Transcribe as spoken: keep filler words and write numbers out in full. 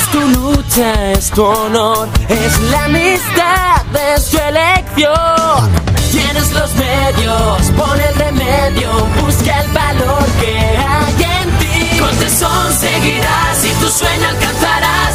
tu lucha, es tu honor, es la amistad, es tu elección. Tienes los medios, pon el remedio, busca el valor que hay en ti. Con tesón seguirás y tu sueño alcanzarás.